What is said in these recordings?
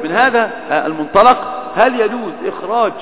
من هذا المنطلق هل يجوز إخراج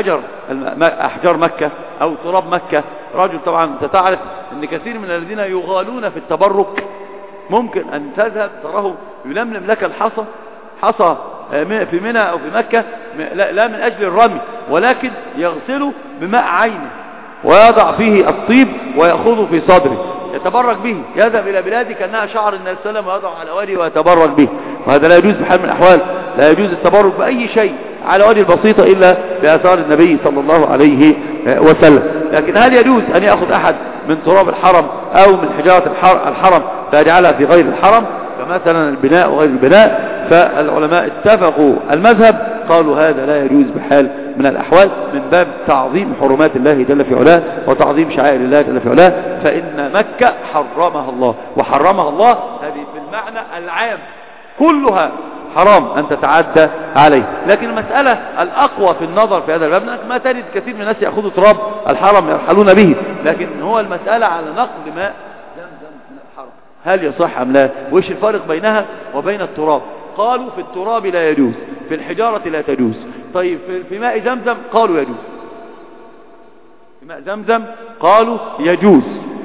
أحجار مكة أو تراب مكة؟ رجل طبعا أنت تعرف أن كثير من الذين يغالون في التبرك ممكن أن تذهب تراه يلملم لك حصى في منى أو في مكة لا من أجل الرمي، ولكن يغسله بماء عينه ويضع فيه الطيب ويأخذه في صدره يتبرك به، يذهب إلى بلادي كأنها شعر النبي صلى الله عليه وسلم ويضع على وجهه ويتبرك به. وهذا لا يجوز بحال من الأحوال، لا يجوز التبرك بأي شيء على وجه البسيطة إلا بآثار النبي صلى الله عليه وسلم. لكن هل يجوز أن يأخذ أحد من تراب الحرم أو من حجارة الحرم فيجعلها في غير الحرم كمثلا البناء وغير البناء؟ فالعلماء اتفقوا المذهب قالوا هذا لا يجوز بحال من الأحوال من باب تعظيم حرمات الله جل في علاه وتعظيم شعائر الله جل في علاه، فإن مكة حرمها الله وحرمها الله هذه في المعنى العام كلها حرام أن تتعدى عليه. لكن المسألة الأقوى في النظر في هذا الباب أنك ما تجد كثير من الناس يأخذوا تراب الحرم يرحلون به، لكن هو المسألة على نقل ماء زمزم من الحرم هل يصح أم لا؟ وإيش الفارق بينها وبين التراب؟ قالوا في التراب لا يجوز، في الحجارة لا تجوز. طيب في ماء زمزم قالوا يجوز، في ماء زمزم قالوا يجوز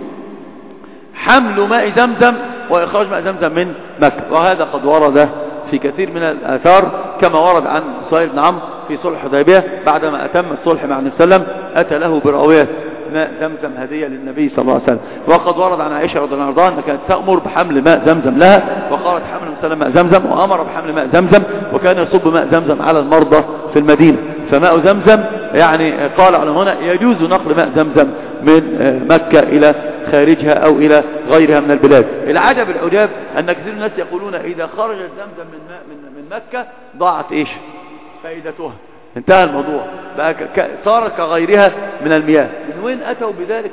حمل ماء زمزم وإخراج ماء زمزم من مكة، وهذا قد ورد في كثير من الآثار كما ورد عن صهيب بن عمرو في صلح الحديبية بعدما أتم الصلح مع النبي صلى الله عليه وسلم أتى له براوية ماء زمزم هدية للنبي صلى الله عليه وسلم. وقد ورد عن عائشة رضي الله عنها أنها كانت تأمر بحمل ماء زمزم لها وقالت حمل النبي صلى الله عليه وسلم ماء زمزم وأمر بحمل ماء زمزم، وكان يصب ماء زمزم على المرضى في المدينة. فماء زمزم يعني قال على هنا يجوز نقل ماء زمزم من مكة إلى خارجها أو إلى غيرها من البلاد. العجب العجاب أن كثير من الناس يقولون إذا خرج زمزم من مكة ضاعت إيش فائدتها، انتهى الموضوع بقى صار كغيرها من المياه. من وين أتوا بذلك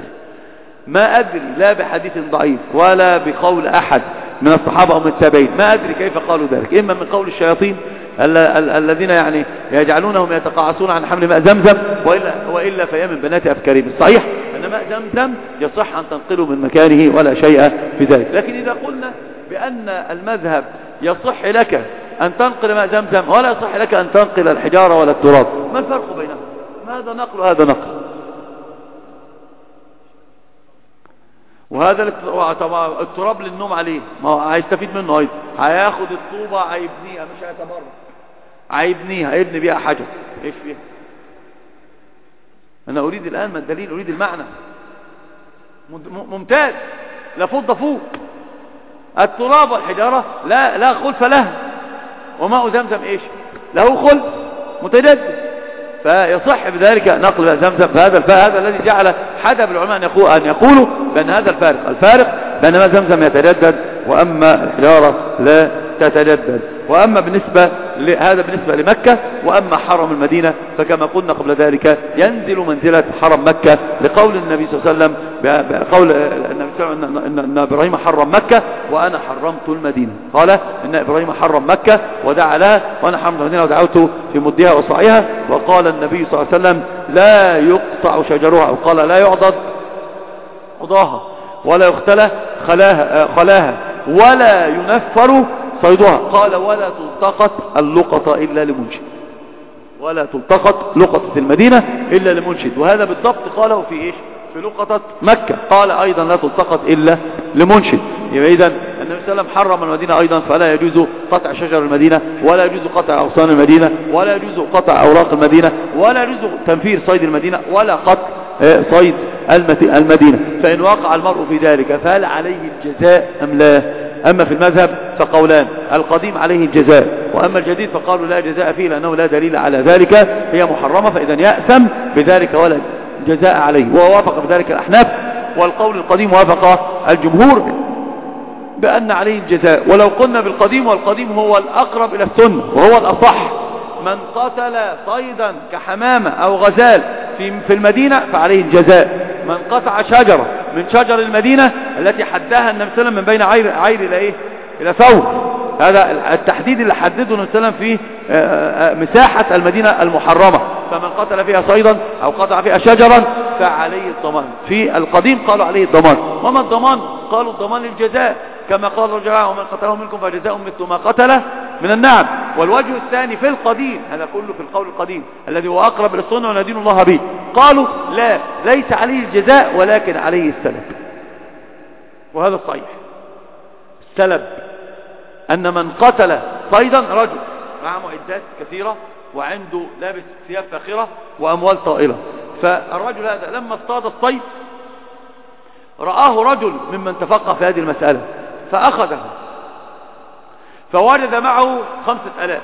ما أدري لا بحديث ضعيف ولا بقول أحد من الصحابة أو من التابعين، ما أدري كيف قالوا ذلك، إما من قول الشياطين الذين يعني يجعلونهم يتقاعسون عن حمل ماء زمزم وإلا فهي من بنات أفكارهم. الصحيح أن ماء زمزم يصح أن تنقله من مكانه ولا شيء في ذلك. لكن إذا قلنا بأن المذهب يصح لك أن تنقل ماء زمزم ولا يصح لك أن تنقل الحجارة ولا التراب، ما الفرق بينهم؟ هذا نقل وهذا نقل. وهذا طبعا التراب للنوم عليه ما هو هيستفيد منه أيضا، هياخد الطوبة هيبنيها مش هيتبرع، هيبنيها هيبني بيها حجر ايش فيها؟ أنا أريد الآن ما الدليل، أريد المعنى. ممتاز، لا فض فوق التراب والحجارة لا خلف لها، وماء زمزم ايش له خلف متجدد، فيصح بذلك نقل زمزم. هذا الذي جعل حدب العلماء أن يقولوا بأن هذا الفارق بأن ماء زمزم يتجدد وأما الحجارة لا تتجدد. وأما هذا بالنسبة لمكة. وأما حرم المدينة فكما قلنا قبل ذلك ينزل منزلة حرم مكة لقول النبي صلى الله عليه وسلم بقول النبي صلى الله عليه وسلم أن إبراهيم حرم مكة وأنا حرمت المدينة، قال إن إبراهيم حرم مكة ودعا لها وأنا حرمت المدينة ودعوت في مدها وصعيها. وقال النبي صلى الله عليه وسلم لا يقطع شجرها، أو قال لا يعضد عضاها ولا يختلى خلاها ولا ينفر صيدها، قال ولا تلتقط اللقطة إلا لمنشد، ولا تلتقط لقطة المدينة إلا لمنشد. وهذا بالضبط قاله في إيش في لقطة مكة، قال أيضا لا تلتقط إلا لمنشد. يبقى إذن النبي صلى الله عليه وسلم حرم المدينة أيضا، فلا يجوز قطع شجر المدينة ولا يجوز قطع أغصان المدينة ولا يجوز قطع أوراق المدينة ولا يجوز تنفير صيد المدينة ولا قطع صيد المدينة. فإن وقع المرء في ذلك فهل عليه الجزاء أم لا؟ أما في المذهب فقولان، القديم عليه الجزاء، وأما الجديد فقالوا لا جزاء فيه لأنه لا دليل على ذلك، هي محرمة فإذا يأثم بذلك ولا جزاء عليه. ووافق بذلك الأحناف، والقول القديم وافق الجمهور بأن عليه الجزاء. ولو قلنا بالقديم، والقديم هو الأقرب إلى السنة وهو الأصح، من قتل صيدا كحمامة أو غزال في المدينة فعليه الجزاء. من قطع شجرة من شجر المدينة التي حدها النبي صلى الله عليه وسلم من بين عير إلى إيه؟ إلى ثوب، هذا التحديد اللي حدده النبي صلى الله عليه وسلم في مساحة المدينة المحرمة، فمن قتل فيها صيدا أو قطع فيها شجرا فعليه الضمان. في القديم قالوا عليه الضمان. وما الضمان؟ قالوا الضمان للجزاء، كما قال الرجاء ومن قتله منكم فجزاء مثل ما قتله من النعم. والوجه الثاني في القديم، هذا كله في القول القديم الذي هو أقرب للسنة وندين الله به، قالوا لا، ليس عليه الجزاء ولكن عليه السلب. وهذا الصحيح. السلب أن من قتل صيدا رجل معه معدات كثيرة وعنده لابس ثياب فاخرة وأموال طائلة، فالرجل هذا لما اصطاد الصيد رآه رجل ممن تفقه في هذه المسألة فأخذه، فوجد معه 5000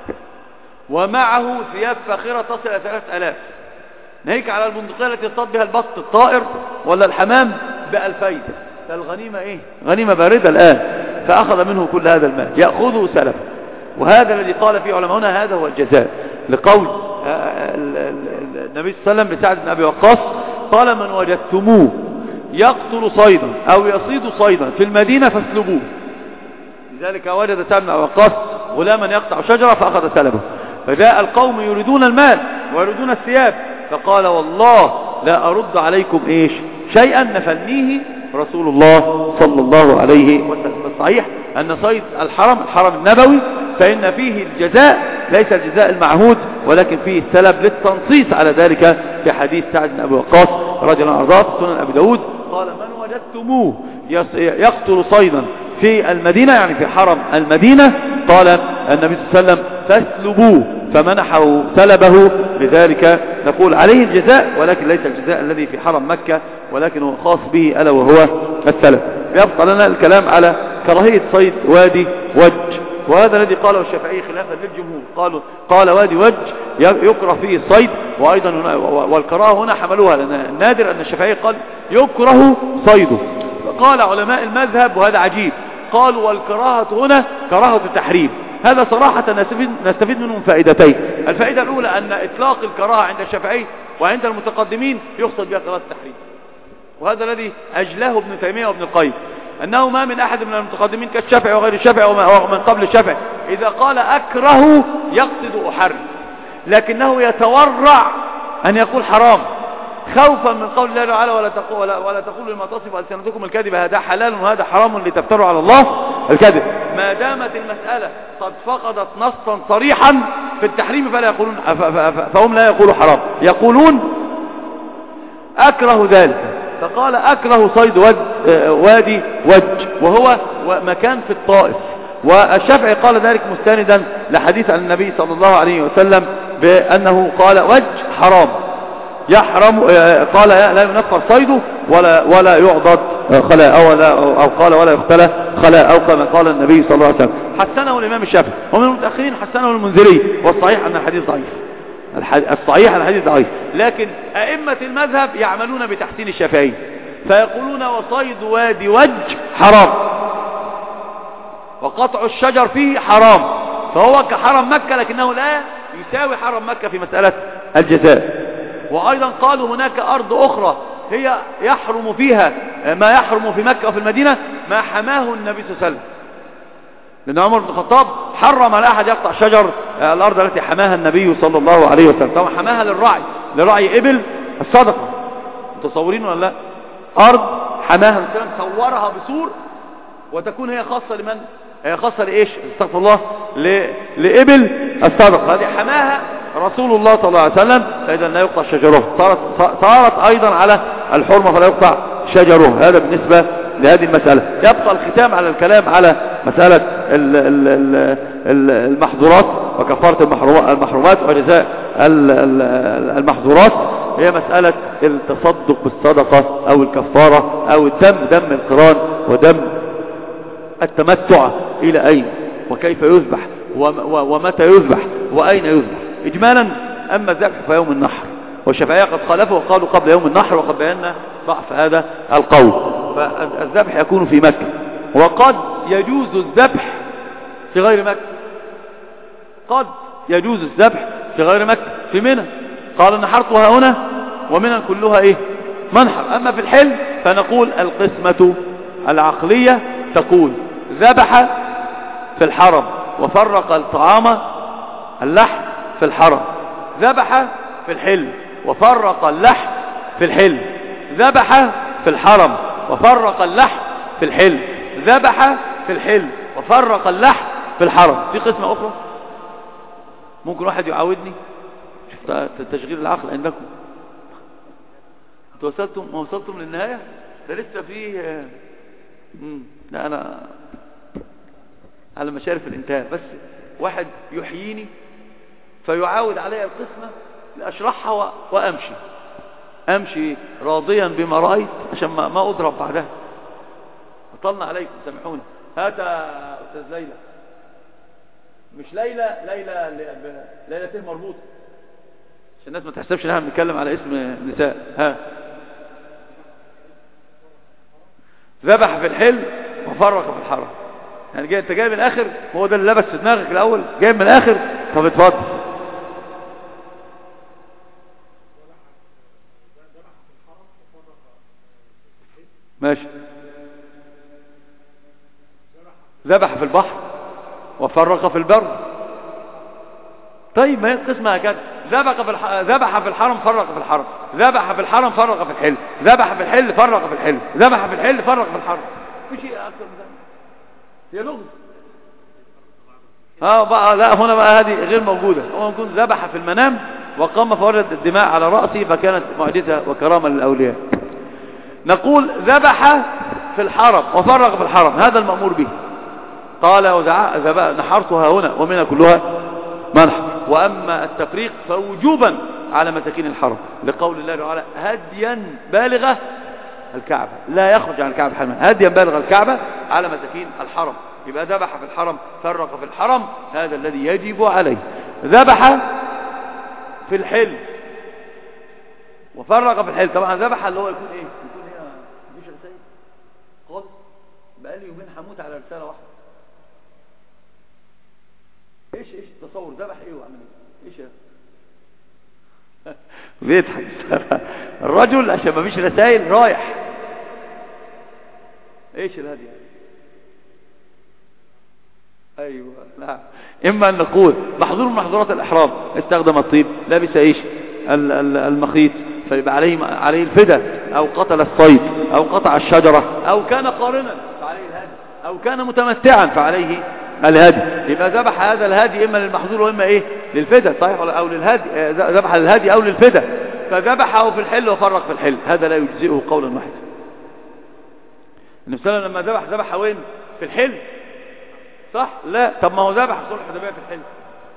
ومعه ثياب فاخرة تصل إلى 3000، ناهيك على البندقية التي يصطاد بها البط الطائر ولا الحمام ب2000. فالغنيمة ايه؟ غنيمة باردة الآن. فأخذ منه كل هذا المال يأخذه سلف. وهذا الذي قال فيه علماؤنا هذا هو الجزاء، لقول النبي صلى الله عليه وسلم لسعد بن أبي وقاص قال من وجدتموه يقتل صيدا أو يصيد صيدا في المدينة فاسلبوه. لذلك وجد سعد بن أبي وقاص غلاما يقطع شجرة فأخذ سلبه، فجاء القوم يريدون المال ويريدون الثياب، فقال والله لا أرد عليكم إيش شيئا نفنيه رسول الله صلى الله عليه وسلم. الصحيح أن صيد الحرم النبوي فإن فيه الجزاء ليس الجزاء المعهود ولكن فيه السلب، للتنصيص على ذلك في حديث سعد بن أبي وقاص رضي الله عنه في سنن أبي داود قال من وجدتموه يقتل صيدا في المدينة يعني في حرم المدينة قال النبي صلى الله عليه وسلم فاسلبوه، فمنحه سلبه. لذلك نقول عليه الجزاء ولكن ليس الجزاء الذي في حرم مكة ولكن هو خاص به ألا وهو السلب. يبقى لنا الكلام على كراهية صيد وادي وج، وهذا الذي قاله الشافعي خلافا للجمهور. قال وادي وج يكره فيه الصيد، وأيضا والكراهة هنا حملوها لأن النادر أن الشافعي قال يكره صيده. فقال علماء المذهب وهذا عجيب قالوا والكراهة هنا كراهة التحريم. هذا صراحة نستفيد منهم فائدتين. الفائدة الأولى أن إطلاق الكراهة عند الشافعي وعند المتقدمين يقصد بها كراهة التحريم، وهذا الذي أجله ابن تيمية وابن القيم، أنه ما من أحد من المتقدمين كالشافعي وغير الشافعي ومن قبل الشافعي إذا قال أكره يقصد أحرم، لكنه يتورع أن يقول حرام خوفا من قول الله تعالى ولا تقولوا لما تصف ألسنتكم الكذب هذا حلال وهذا حرام لتفتروا على الله الكذب. ما دامت المسألة قد فقدت نصا صريحا في التحريم فلا يقولون فهم لا يقولوا حرام، يقولون أكره ذلك. فقال أكره صيد وادي وج وهو مكان في الطائف، والشافعي قال ذلك مستندا لحديث عن النبي صلى الله عليه وسلم بأنه قال وج حرام يحرم، قال لا ينفر صيده ولا يعضد خلاء أو قال ولا يختلى خلاء أو كما قال النبي صلى الله عليه وسلم. حسنه الإمام الشافعي ومن المتأخرين حسنه المنذري، والصحيح أن الحديث ضعيف. الصحيح أن الحديث ضعيف، لكن أئمة المذهب يعملون بتحسين الشافعي فيقولون وصيد وادي وج حرام وقطع الشجر فيه حرام، فهو كحرم مكة لكنه لا يساوي حرم مكة في مسألة الجزاء. وأيضا قالوا هناك أرض أخرى هي يحرم فيها ما يحرم في مكة وفي المدينة ما حماه النبي صلى الله عليه وسلم، لأن عمر بن الخطاب حرم على أحد يقطع شجر الأرض التي حماها النبي صلى الله عليه وسلم. طبعا حماها لرعي إبل الصدقة، متصورين ولا لا؟ أرض حماها السلام صورها بسور وتكون هي خاصة لمن؟ هي خاصة لإيش؟ استغفر الله، لإبل الصدقة. هذه حماها رسول الله صلى الله عليه وسلم، فإذا لا يقطع شجره. صارت أيضا على الحرمة فلا يقطع شجره. هذا بالنسبة لهذه المسألة. يبقى الختام على الكلام على مسألة المحظورات وكفارة المحرومات وجزاء المحظورات. هي مسألة التصدق بالصدقة أو الكفارة أو دم القران ودم التمتع إلى أين وكيف يذبح ومتى يذبح وأين يذبح إجمالا. أما الذبح فيوم النحر، والشافعية قد خالفوا وقالوا قبل يوم النحر، وقد بينا ضعف هذا القول. فالذبح يكون في مكة، وقد يجوز الذبح في غير مكة، قد يجوز الذبح في غير مكة في منى. قال نحرتها هنا ومنى كلها ايه منحر. أما في الحل فنقول القسمة العقلية تقول ذبح في الحرم وفرق الطعام اللحم في الحرم، ذبح في الحل وفرق اللحم في الحل، ذبح في الحرم وفرق اللحم في الحل، ذبح في الحل وفرق اللحم في الحرم. في قسمة أخرى ممكن واحد يعاودني؟ شوف تشغيل العقل عندكم. ما وصلتم للنهاية؟ ده لسه فيه لا أنا على مشارف الانتهاء، بس واحد يحييني فيعاود علي القسمة لأشرحها وأمشي راضيا بما رأيت عشان ما أضرب بعدها. أطلنا عليكم سامحوني. هات أستاذ ليلى، مش ليلتين مربوطة عشان الناس ما تحسبش ان احنا بنتكلم على اسم نساء. ها، ذبح في الحل وفرق في الحرم. يعني انت جاي من الاخر، هو ده اللي لبس في دماغك الاول، جاي من الاخر. طب اتفضل. ماشي. ذبح في البحر وفرق في البر. طيب ما هي القسمة هكذا. ذبح في الحرم فرق في الحرم، ذبح في الحرم فرق في الحل، ذبح في الحل فرق في الحل، ذبح في الحل فرق في الحرم. مش شيء اكثر من ذلك. هي لغز. بقى لا، هنا بقى هذه غير موجودة. هو يكون ذبح في المنام وقام فورد الدماء على رأسه فكانت معجزة وكرامة للأولياء. نقول ذبح في الحرم وفرق في الحرم، هذا المأمور به. قال نحرتها هنا ومنها كلها منحر. وأما التفريق فوجوبا على مساكين الحرم، لقول الله تعالى هديا بالغ الكعبة، لا يخرج عن الكعبة حرما، هديا بالغ الكعبة على مساكين الحرم. يبقى ذبح في الحرم فرق في الحرم، هذا الذي يجب عليه. ذبح في الحل وفرق في الحل. طبعا ذبح اللي هو يكون ايه؟ يكون هنا مفيش رسائل خالص. بقالي يومين هموت على رسالة واحدة. ايش تصور ذبح ايه وعمل ايه؟ ايش بيضحك الرجل عشان ما فيش رسائل رايح. ايش الهدي؟ ايوه لا، اما ان نقول محظور من محظورات الاحرام، استخدم الطيب، لبس ايش المخيط، فيبقى عليه الفدى، او قتل الصيد، او قطع الشجرة، او كان قارنا فعليه الهدي، او كان متمتعا فعليه الهدي. يبقى ذبح هذا الهدي اما للمحظور واما ايه للفدى، صحيح؟ او للهدي، ذبح للهدي او للفدى. فذبحه في الحل وفرق في الحل، هذا لا يجزئه قولا واحدا. النبي صلى الله عليه وسلم لما ذبح وين؟ في الحل، صح؟ لا، طب ما هو ذبح صلح الحديبية في الحل.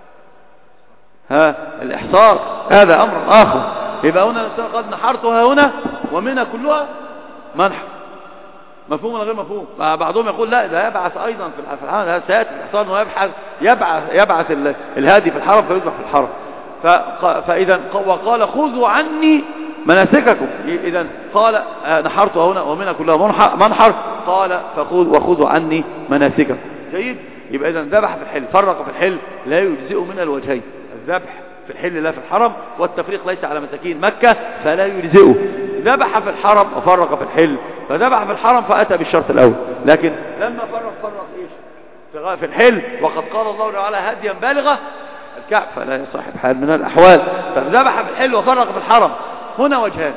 الإحصار هذا أمر آخر. يبقى هنا قد نحرتها هنا ومنها كلها منحر. مفهوم ولا غير مفهوم؟ بعضهم يقول لا، ده يبعث أيضا في الحرم، هذا سيأتي الإحصار أنه يبعث الهادي في الحرم فيذبح في الحرم. فإذا وقال خذوا عني مناسككم. إذا قال نحرتها هنا ومنها كلها منحر، قال وخذوا عني مناسككم. جيد. يبقى إذا ذبح في الحل فرق في الحل لا يجزئ من الوجهين، الذبح في الحل لا في الحرم، والتفريق ليس على مساكين مكة فلا يجزئه. ذبح في الحرم وفرق في الحل، فذبح في الحرم فأتى بالشرط الأول، لكن لما فرق إيش في الحل، وقد قال الله تعالى هديا بالغة الكعب، فلا يصح بحال من الأحوال. فذبح في الحل وفرق في الحرم، هنا وجهان،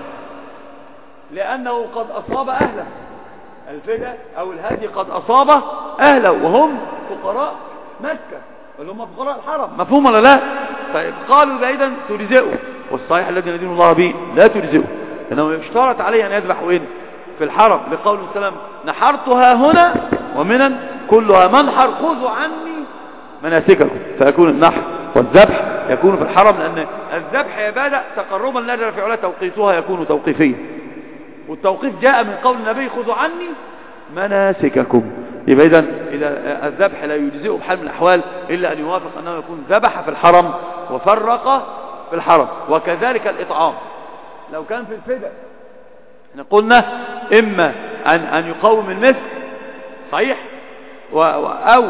لأنه قد أصاب أهله، الفدى أو الهدي قد أصاب أهله وهم فقراء مكة اللي هم فقراء الحرم. مفهوم ولا لا؟ طيب قالوا بعيدا تجزئه، والصحيح الذي ندين الله به لا تجزئه، لأنه يشترط عليه أن يذبح وين؟ في الحرم، لقول السلام نحرتها هنا ومنا كلها منحر خذوا عني مناسككم. فيكون النحر والذبح يكون في الحرم، لأن الذبح عبادة تقربا لا جل في علاه، توقيتها يكون توقيفيا، والتوقيف جاء من قول النبي خذوا عني مناسككم. يبقى إذا الذبح لا يجزئه بحال من الأحوال إلا أن يوافق أنه يكون ذبح في الحرم وفرق في الحرم. وكذلك الإطعام لو كان في الفدى، قلنا إما أن يقوم المثل، صحيح، أو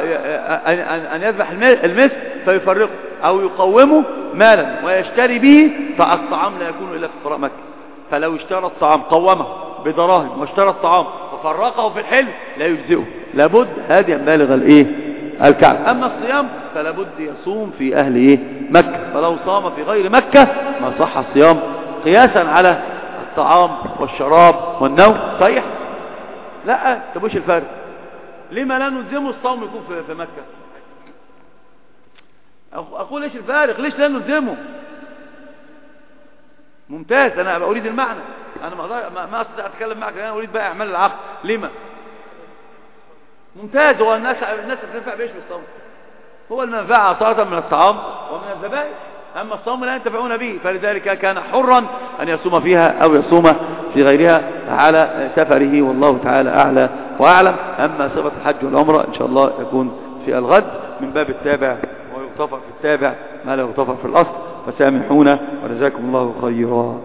أن يذبح المثل فيفرقه، أو يقومه مالا ويشتري به، فالطعام لا يكون إلا في فقراء مكة. فلو اشترى الطعام قومه بدراهم واشترى الطعام وفرقه في الحل لا يجزئه، لابد هاديا بالغ الكعب. أما الصيام فلابد يصوم في أهل مكة، فلو صام في غير مكة ما صح الصيام قياسا على الطعام والشراب والنوم، صحيح؟ لا تبوش الفارق. لما لا نلزمه الصوم يكون في مكة؟ أقول إيش الفارق؟ ليش لا نلزمه؟ ممتاز. أنا أريد المعنى، أنا ما أستطيع أتكلم معك، أنا أريد بقى أعمال العقد. لما؟ ممتاز. هو الناس بتنفع بإيش بالصوم؟ هو المنفعة صارت من الطعام ومن الذبائح، أما الصوم لا ينتفعون به، فلذلك كان حرا أن يصوم فيها أو يصوم في غيرها على سفره، والله تعالى أعلى وأعلم. أما صفة الحج والعمرة إن شاء الله يكون في الغد من باب التابع، ويغتفر في التابع ما لا يغتفر في الأصل. فسامحونا وجزاكم الله خيرا.